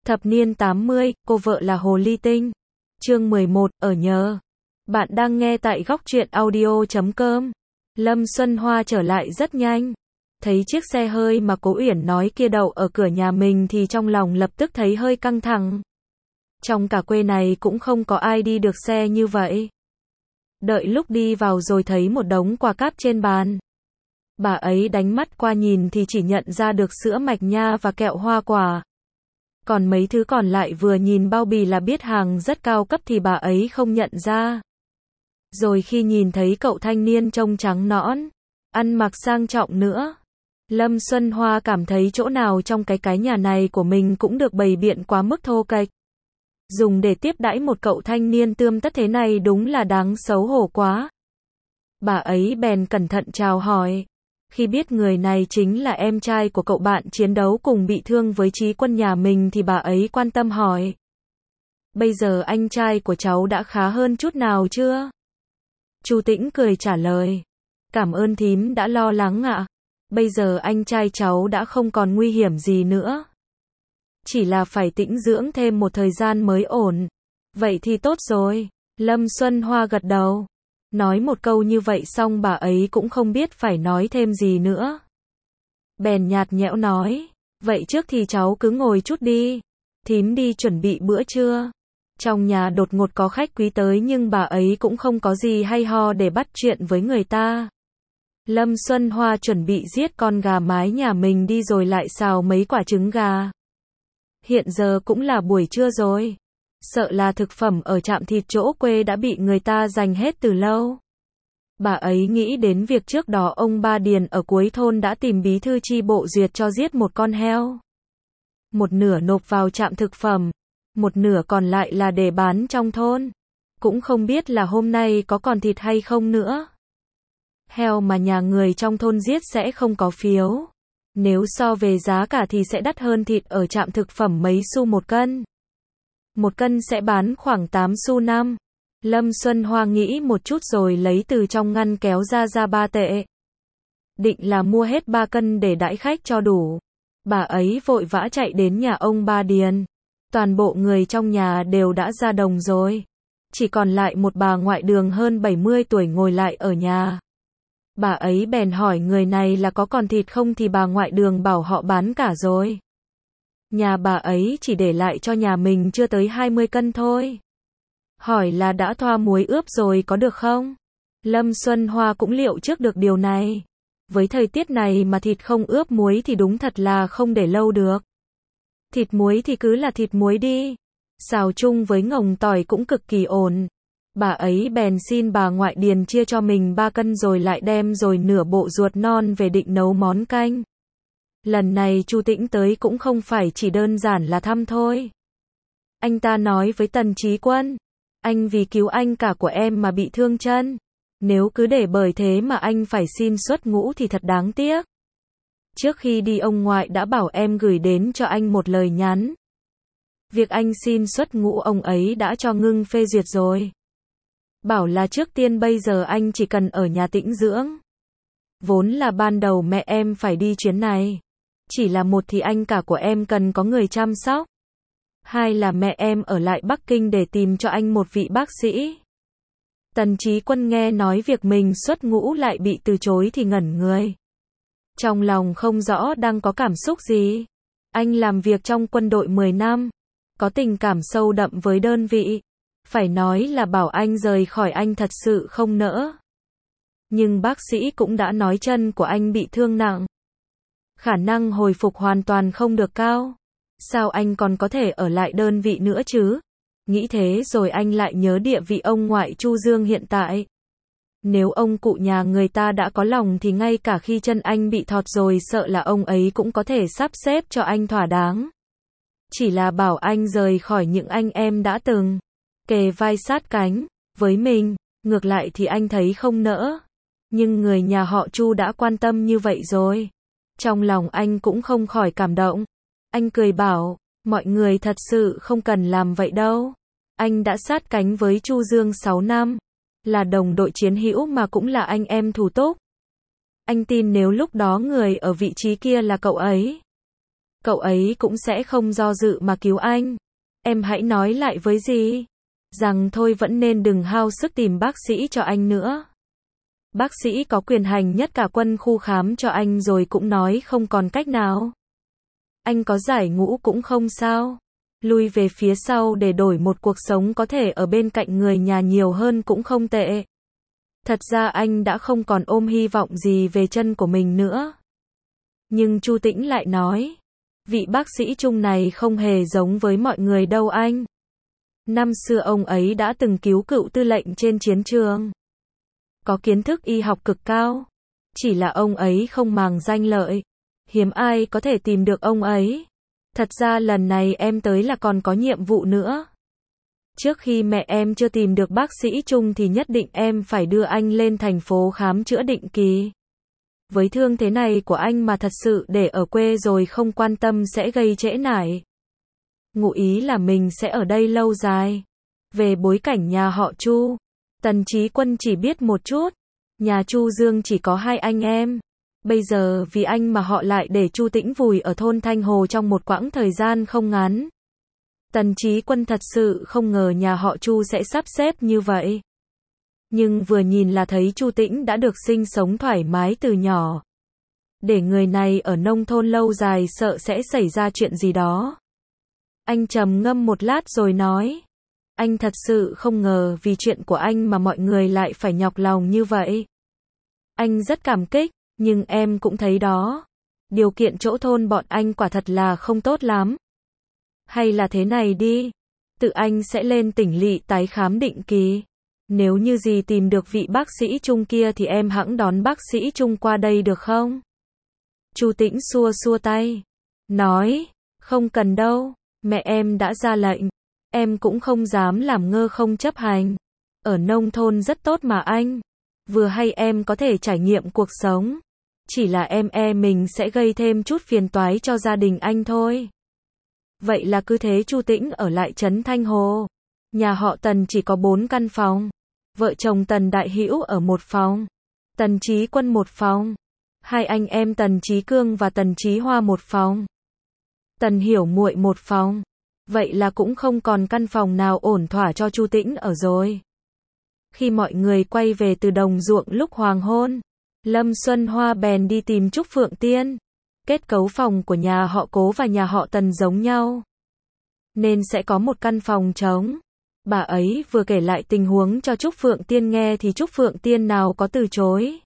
Thập niên 80, cô vợ là Hồ Ly Tinh. Chương 11, ở nhờ. Bạn đang nghe tại góc truyện audio.com. Lâm Xuân Hoa trở lại rất nhanh. Thấy chiếc xe hơi mà Cố Uyển nói kia đậu ở cửa nhà mình thì trong lòng lập tức thấy hơi căng thẳng. Trong cả quê này cũng không có ai đi được xe như vậy. Đợi lúc đi vào rồi thấy một đống quà cáp trên bàn. Bà ấy đánh mắt qua nhìn thì chỉ nhận ra được sữa mạch nha và kẹo hoa quả. Còn mấy thứ còn lại vừa nhìn bao bì là biết hàng rất cao cấp thì bà ấy không nhận ra. Rồi khi nhìn thấy cậu thanh niên trông trắng nõn, ăn mặc sang trọng nữa, Lâm Xuân Hoa cảm thấy chỗ nào trong cái nhà này của mình cũng được bày biện quá mức thô kệch. Dùng để tiếp đãi một cậu thanh niên tươm tất thế này đúng là đáng xấu hổ quá. Bà ấy bèn cẩn thận chào hỏi. Khi biết người này chính là em trai của cậu bạn chiến đấu cùng bị thương với Chí Quân nhà mình thì bà ấy quan tâm hỏi. Bây giờ anh trai của cháu đã khá hơn chút nào chưa? Chu Tĩnh cười trả lời. Cảm ơn thím đã lo lắng ạ. Bây giờ anh trai cháu đã không còn nguy hiểm gì nữa. Chỉ là phải tĩnh dưỡng thêm một thời gian mới ổn. Vậy thì tốt rồi. Lâm Xuân Hoa gật đầu. Nói một câu như vậy xong bà ấy cũng không biết phải nói thêm gì nữa. Bèn nhạt nhẽo nói. Vậy trước thì cháu cứ ngồi chút đi. Thím đi chuẩn bị bữa trưa. Trong nhà đột ngột có khách quý tới nhưng bà ấy cũng không có gì hay ho để bắt chuyện với người ta. Lâm Xuân Hoa chuẩn bị giết con gà mái nhà mình đi rồi lại xào mấy quả trứng gà. Hiện giờ cũng là buổi trưa rồi. Sợ là thực phẩm ở trạm thịt chỗ quê đã bị người ta giành hết từ lâu. Bà ấy nghĩ đến việc trước đó ông Ba Điền ở cuối thôn đã tìm bí thư chi bộ duyệt cho giết một con heo. Một nửa nộp vào trạm thực phẩm, một nửa còn lại là để bán trong thôn. Cũng không biết là hôm nay có còn thịt hay không nữa. Heo mà nhà người trong thôn giết sẽ không có phiếu. Nếu so về giá cả thì sẽ đắt hơn thịt ở trạm thực phẩm mấy xu một cân. Một cân sẽ bán khoảng 8 xu 5. Lâm Xuân Hoa nghĩ một chút rồi lấy từ trong ngăn kéo ra 3 tệ. Định là mua hết 3 cân để đãi khách cho đủ. Bà ấy vội vã chạy đến nhà ông Ba Điền. Toàn bộ người trong nhà đều đã ra đồng rồi. Chỉ còn lại một bà ngoại đường hơn 70 tuổi ngồi lại ở nhà. Bà ấy bèn hỏi người này là có còn thịt không thì bà ngoại đường bảo họ bán cả rồi. Nhà bà ấy chỉ để lại cho nhà mình chưa tới 20 cân thôi. Hỏi là đã thoa muối ướp rồi có được không? Lâm Xuân Hoa cũng liệu trước được điều này. Với thời tiết này mà thịt không ướp muối thì đúng thật là không để lâu được. Thịt muối thì cứ là thịt muối đi. Xào chung với ngồng tỏi cũng cực kỳ ổn. Bà ấy bèn xin bà ngoại điền chia cho mình 3 cân rồi lại đem rồi nửa bộ ruột non về định nấu món canh. Lần này Chu Tĩnh tới cũng không phải chỉ đơn giản là thăm thôi. Anh ta nói với Tần Chí Quân. Anh vì cứu anh cả của em mà bị thương chân. Nếu cứ để bởi thế mà anh phải xin xuất ngũ thì thật đáng tiếc. Trước khi đi ông ngoại đã bảo em gửi đến cho anh một lời nhắn. Việc anh xin xuất ngũ ông ấy đã cho ngưng phê duyệt rồi. Bảo là trước tiên bây giờ anh chỉ cần ở nhà tĩnh dưỡng. Vốn là ban đầu mẹ em phải đi chuyến này. Chỉ là một thì anh cả của em cần có người chăm sóc. Hai là mẹ em ở lại Bắc Kinh để tìm cho anh một vị bác sĩ. Tần Chí Quân nghe nói việc mình xuất ngũ lại bị từ chối thì ngẩn người. Trong lòng không rõ đang có cảm xúc gì. Anh làm việc trong quân đội 10 năm. Có tình cảm sâu đậm với đơn vị. Phải nói là bảo anh rời khỏi anh thật sự không nỡ. Nhưng bác sĩ cũng đã nói chân của anh bị thương nặng. Khả năng hồi phục hoàn toàn không được cao. Sao anh còn có thể ở lại đơn vị nữa chứ? Nghĩ thế rồi anh lại nhớ địa vị ông ngoại Chu Dương hiện tại. Nếu ông cụ nhà người ta đã có lòng thì ngay cả khi chân anh bị thọt rồi sợ là ông ấy cũng có thể sắp xếp cho anh thỏa đáng. Chỉ là bảo anh rời khỏi những anh em đã từng kề vai sát cánh với mình, ngược lại thì anh thấy không nỡ. Nhưng người nhà họ Chu đã quan tâm như vậy rồi. Trong lòng anh cũng không khỏi cảm động. Anh cười bảo, mọi người thật sự không cần làm vậy đâu. Anh đã sát cánh với Chu Dương 6 năm. Là đồng đội chiến hữu mà cũng là anh em thủ túc. Anh tin nếu lúc đó người ở vị trí kia là cậu ấy. Cậu ấy cũng sẽ không do dự mà cứu anh. Em hãy nói lại với dì rằng thôi vẫn nên đừng hao sức tìm bác sĩ cho anh nữa. Bác sĩ có quyền hành nhất cả quân khu khám cho anh rồi cũng nói không còn cách nào. Anh có giải ngũ cũng không sao. Lui về phía sau để đổi một cuộc sống có thể ở bên cạnh người nhà nhiều hơn cũng không tệ. Thật ra anh đã không còn ôm hy vọng gì về chân của mình nữa. Nhưng Chu Tĩnh lại nói, vị bác sĩ Trung này không hề giống với mọi người đâu anh. Năm xưa ông ấy đã từng cứu cựu tư lệnh trên chiến trường. Có kiến thức y học cực cao. Chỉ là ông ấy không màng danh lợi. Hiếm ai có thể tìm được ông ấy. Thật ra lần này em tới là còn có nhiệm vụ nữa. Trước khi mẹ em chưa tìm được bác sĩ Trung thì nhất định em phải đưa anh lên thành phố khám chữa định kỳ. Với thương thế này của anh mà thật sự để ở quê rồi không quan tâm sẽ gây trễ nải. Ngụ ý là mình sẽ ở đây lâu dài. Về bối cảnh nhà họ Chu, Tần Chí Quân chỉ biết một chút. Nhà Chu Dương chỉ có 2 anh em. Bây giờ vì anh mà họ lại để Chu Tĩnh vùi ở thôn Thanh Hồ trong một quãng thời gian không ngắn. Tần Chí Quân thật sự không ngờ nhà họ Chu sẽ sắp xếp như vậy. Nhưng vừa nhìn là thấy Chu Tĩnh đã được sinh sống thoải mái từ nhỏ. Để người này ở nông thôn lâu dài sợ sẽ xảy ra chuyện gì đó. Anh trầm ngâm một lát rồi nói. Anh thật sự không ngờ vì chuyện của anh mà mọi người lại phải nhọc lòng như vậy. Anh rất cảm kích, nhưng em cũng thấy đó. Điều kiện chỗ thôn bọn anh quả thật là không tốt lắm. Hay là thế này đi. Tự anh sẽ lên tỉnh lỵ tái khám định kỳ. Nếu như gì tìm được vị bác sĩ Trung kia thì em hẵng đón bác sĩ Trung qua đây được không? Chu Tĩnh xua xua tay. Nói, không cần đâu. Mẹ em đã ra lệnh. Em cũng không dám làm ngơ không chấp hành. Ở nông thôn rất tốt mà anh. Vừa hay em có thể trải nghiệm cuộc sống. Chỉ là em mình sẽ gây thêm chút phiền toái cho gia đình anh thôi. Vậy là cứ thế Chu Tĩnh ở lại trấn Thanh Hồ. Nhà họ Tần chỉ có 4 căn phòng. Vợ chồng Tần Đại Hữu ở một phòng. Tần Chí Quân một phòng. 2 anh em Tần Chí Cương và Tần Chí Hoa một phòng. Tần Hiểu Muội một phòng. Vậy là cũng không còn căn phòng nào ổn thỏa cho Chu Tĩnh ở rồi. Khi mọi người quay về từ đồng ruộng lúc hoàng hôn, Lâm Xuân Hoa bèn đi tìm Trúc Phượng Tiên. Kết cấu phòng của nhà họ Cố và nhà họ Tần giống nhau, nên sẽ có một căn phòng trống. Bà ấy vừa kể lại tình huống cho Trúc Phượng Tiên nghe thì Trúc Phượng Tiên nào có từ chối.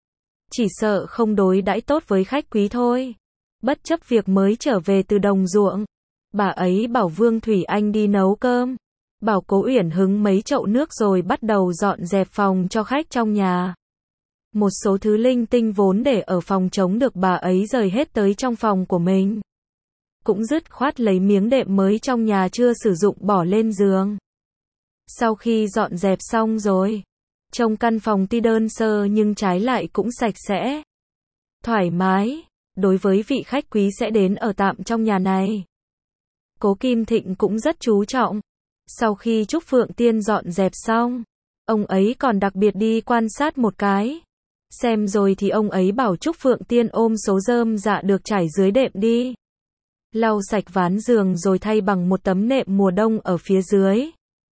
Chỉ sợ không đối đãi tốt với khách quý thôi. Bất chấp việc mới trở về từ đồng ruộng, bà ấy bảo Vương Thủy Anh đi nấu cơm. Bảo Cố Uyển hứng mấy chậu nước rồi bắt đầu dọn dẹp phòng cho khách trong nhà. Một số thứ linh tinh vốn để ở phòng trống được bà ấy rời hết tới trong phòng của mình. Cũng dứt khoát lấy miếng đệm mới trong nhà chưa sử dụng bỏ lên giường. Sau khi dọn dẹp xong rồi, trông căn phòng tuy đơn sơ nhưng trái lại cũng sạch sẽ, thoải mái, đối với vị khách quý sẽ đến ở tạm trong nhà này. Cố Kim Thịnh cũng rất chú trọng. Sau khi Trúc Phượng Tiên dọn dẹp xong, ông ấy còn đặc biệt đi quan sát một cái. Xem rồi thì ông ấy bảo Trúc Phượng Tiên ôm số rơm dạ được trải dưới đệm đi. Lau sạch ván giường rồi thay bằng một tấm nệm mùa đông ở phía dưới.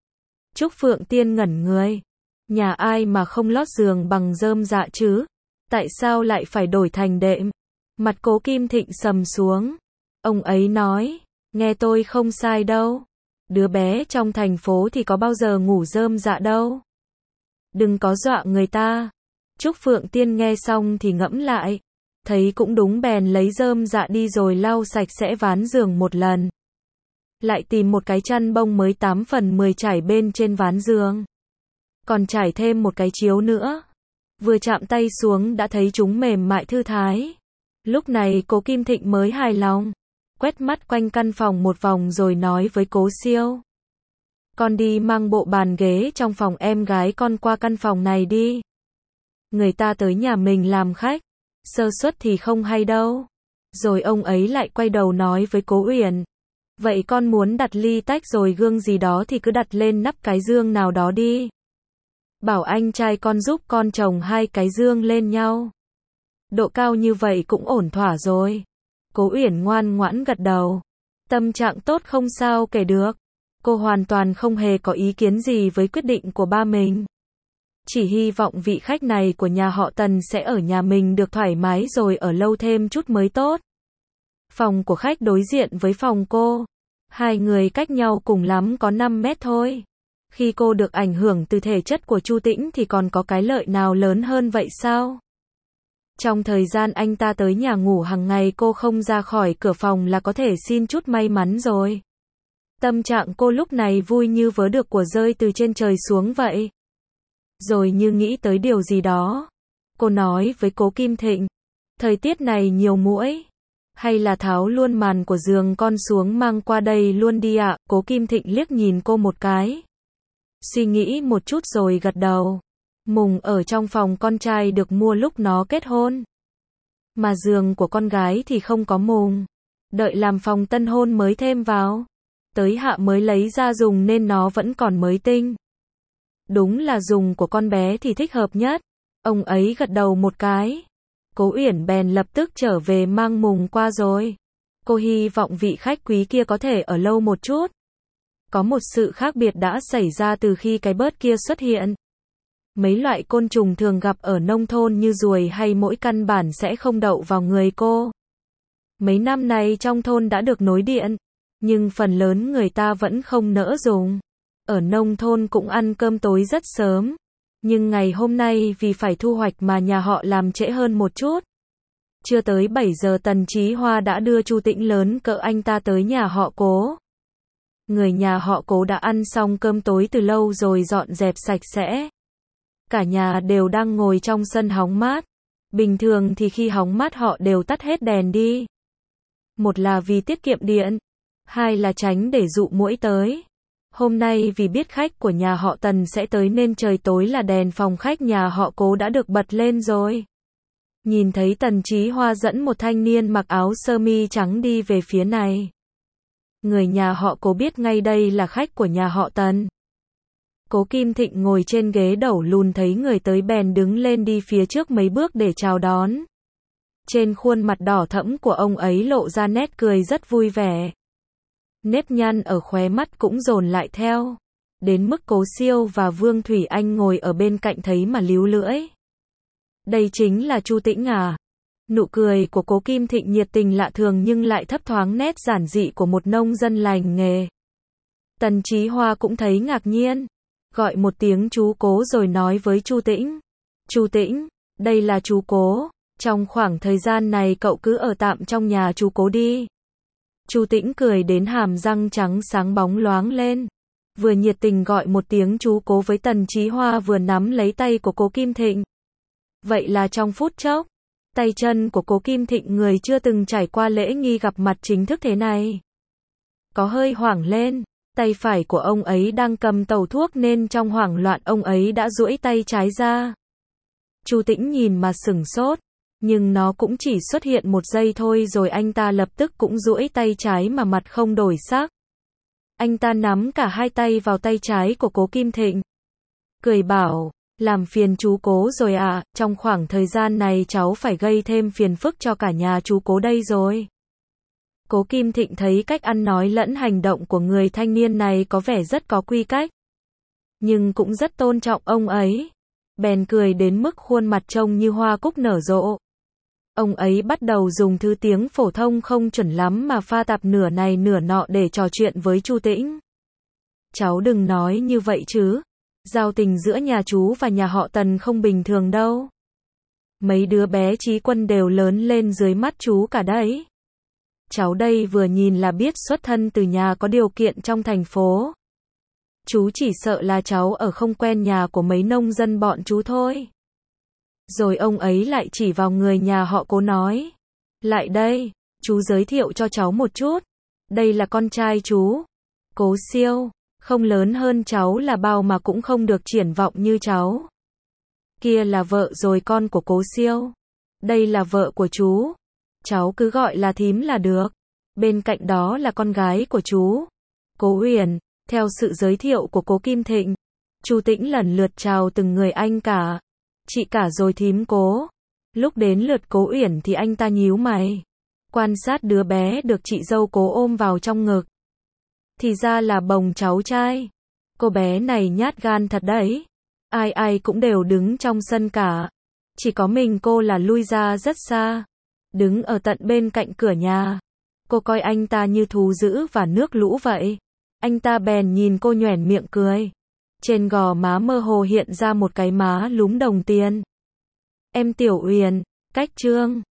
Trúc Phượng Tiên ngẩn người. Nhà ai mà không lót giường bằng rơm dạ chứ? Tại sao lại phải đổi thành đệm? Mặt Cố Kim Thịnh sầm xuống. Ông ấy nói, nghe tôi không sai đâu. Đứa bé trong thành phố thì có bao giờ ngủ rơm dạ đâu. Đừng có dọa người ta. Trúc Phượng Tiên nghe xong thì ngẫm lại. Thấy cũng đúng bèn lấy rơm dạ đi rồi lau sạch sẽ ván giường một lần. Lại tìm một cái chăn bông mới 8 phần 10 trải bên trên ván giường. Còn trải thêm một cái chiếu nữa. Vừa chạm tay xuống đã thấy chúng mềm mại thư thái. Lúc này Cố Kim Thịnh mới hài lòng. Quét mắt quanh căn phòng một vòng rồi nói với Cố Siêu. Con đi mang bộ bàn ghế trong phòng em gái con qua căn phòng này đi. Người ta tới nhà mình làm khách. Sơ suất thì không hay đâu. Rồi ông ấy lại quay đầu nói với Cố Uyển. Vậy con muốn đặt ly tách rồi gương gì đó thì cứ đặt lên nắp cái dương nào đó đi. Bảo anh trai con giúp con chồng 2 cái dương lên nhau. Độ cao như vậy cũng ổn thỏa rồi. Cố Uyển ngoan ngoãn gật đầu. Tâm trạng tốt không sao kể được. Cô hoàn toàn không hề có ý kiến gì với quyết định của ba mình. Chỉ hy vọng vị khách này của nhà họ Tần sẽ ở nhà mình được thoải mái rồi ở lâu thêm chút mới tốt. Phòng của khách đối diện với phòng cô. Hai người cách nhau cùng lắm có 5 mét thôi. Khi cô được ảnh hưởng từ thể chất của Chu Tĩnh thì còn có cái lợi nào lớn hơn vậy sao? Trong thời gian anh ta tới nhà ngủ hàng ngày cô không ra khỏi cửa phòng là có thể xin chút may mắn rồi. Tâm trạng cô lúc này vui như vớ được của rơi từ trên trời xuống vậy. Rồi như nghĩ tới điều gì đó, cô nói với Cố Kim Thịnh, thời tiết này nhiều muỗi, hay là tháo luôn màn của giường con xuống mang qua đây luôn đi ạ. Cố Kim Thịnh liếc nhìn cô một cái, suy nghĩ một chút rồi gật đầu. Mùng ở trong phòng con trai được mua lúc nó kết hôn, mà giường của con gái thì không có mùng, đợi làm phòng tân hôn mới thêm vào. Tới hạ mới lấy ra dùng nên nó vẫn còn mới tinh. Đúng là dùng của con bé thì thích hợp nhất. Ông ấy gật đầu một cái. Cố Uyển bèn lập tức trở về mang mùng qua rồi. Cô hy vọng vị khách quý kia có thể ở lâu một chút. Có một sự khác biệt đã xảy ra từ khi cái bớt kia xuất hiện. Mấy loại côn trùng thường gặp ở nông thôn như ruồi hay muỗi căn bản sẽ không đậu vào người cô. Mấy năm nay trong thôn đã được nối điện, nhưng phần lớn người ta vẫn không nỡ dùng. Ở nông thôn cũng ăn cơm tối rất sớm. Nhưng ngày hôm nay vì phải thu hoạch mà nhà họ làm trễ hơn một chút. Chưa tới 7 giờ Tần Chí Hoa đã đưa Chu Tĩnh lớn cỡ anh ta tới nhà họ Cố. Người nhà họ Cố đã ăn xong cơm tối từ lâu rồi dọn dẹp sạch sẽ. Cả nhà đều đang ngồi trong sân hóng mát. Bình thường thì khi hóng mát họ đều tắt hết đèn đi. Một là vì tiết kiệm điện, hai là tránh để dụ muỗi tới. Hôm nay vì biết khách của nhà họ Tần sẽ tới nên trời tối là đèn phòng khách nhà họ Cố đã được bật lên rồi. Nhìn thấy Tần Chí Hoa dẫn một thanh niên mặc áo sơ mi trắng đi về phía này. Người nhà họ Cố biết ngay đây là khách của nhà họ Tần. Cố Kim Thịnh ngồi trên ghế đẩu lùn thấy người tới bèn đứng lên đi phía trước mấy bước để chào đón. Trên khuôn mặt đỏ thẫm của ông ấy lộ ra nét cười rất vui vẻ. Nếp nhăn ở khóe mắt cũng dồn lại theo. Đến mức Cố Siêu và Vương Thủy Anh ngồi ở bên cạnh thấy mà líu lưỡi. Đây chính là Chu Tĩnh à? Nụ cười của Cố Kim Thịnh nhiệt tình lạ thường nhưng lại thấp thoáng nét giản dị của một nông dân lành nghề. Tần Chí Hoa cũng thấy ngạc nhiên. Gọi một tiếng chú Cố rồi nói với Chu Tĩnh. Chu Tĩnh, đây là chú Cố. Trong khoảng thời gian này cậu cứ ở tạm trong nhà chú Cố đi. Chu Tĩnh cười đến hàm răng trắng sáng bóng loáng lên. Vừa nhiệt tình gọi một tiếng chú Cố với Tần Chí Hoa vừa nắm lấy tay của Cố Kim Thịnh. Vậy là trong phút chốc, tay chân của Cố Kim Thịnh người chưa từng trải qua lễ nghi gặp mặt chính thức thế này. Có hơi hoảng lên, tay phải của ông ấy đang cầm tàu thuốc nên trong hoảng loạn ông ấy đã duỗi tay trái ra. Chu Tĩnh nhìn mà sửng sốt. Nhưng nó cũng chỉ xuất hiện một giây thôi rồi anh ta lập tức cũng duỗi tay trái mà mặt không đổi sắc. Anh ta nắm cả hai tay vào tay trái của Cố Kim Thịnh. Cười bảo, làm phiền chú Cố rồi ạ, trong khoảng thời gian này cháu phải gây thêm phiền phức cho cả nhà chú Cố đây rồi. Cố Kim Thịnh thấy cách ăn nói lẫn hành động của người thanh niên này có vẻ rất có quy cách. Nhưng cũng rất tôn trọng ông ấy. Bèn cười đến mức khuôn mặt trông như hoa cúc nở rộ. Ông ấy bắt đầu dùng thứ tiếng phổ thông không chuẩn lắm mà pha tạp nửa này nửa nọ để trò chuyện với Chu Tĩnh. Cháu đừng nói như vậy chứ. Giao tình giữa nhà chú và nhà họ Tần không bình thường đâu. Mấy đứa bé Chí Quân đều lớn lên dưới mắt chú cả đấy. Cháu đây vừa nhìn là biết xuất thân từ nhà có điều kiện trong thành phố. Chú chỉ sợ là cháu ở không quen nhà của mấy nông dân bọn chú thôi. Rồi ông ấy lại chỉ vào người nhà họ Cố nói. Lại đây, chú giới thiệu cho cháu một chút. Đây là con trai chú. Cố Siêu, không lớn hơn cháu là bao mà cũng không được triển vọng như cháu. Kia là vợ rồi con của Cố Siêu. Đây là vợ của chú. Cháu cứ gọi là thím là được. Bên cạnh đó là con gái của chú, Cố Uyển. Theo sự giới thiệu của Cố Kim Thịnh, Chu Tĩnh lần lượt chào từng người anh cả. Chị cả rồi thím Cố. Lúc đến lượt Cố Uyển thì anh ta nhíu mày. Quan sát đứa bé được chị dâu cố ôm vào trong ngực. Thì ra là bồng cháu trai. Cô bé này nhát gan thật đấy. Ai ai cũng đều đứng trong sân cả. Chỉ có mình cô là lui ra rất xa. Đứng ở tận bên cạnh cửa nhà. Cô coi anh ta như thú dữ và nước lũ vậy. Anh ta bèn nhìn cô nhoẻn miệng cười. Trên gò má mơ hồ hiện ra một cái má lúm đồng tiền. Em Tiểu Uyển, cách Trương.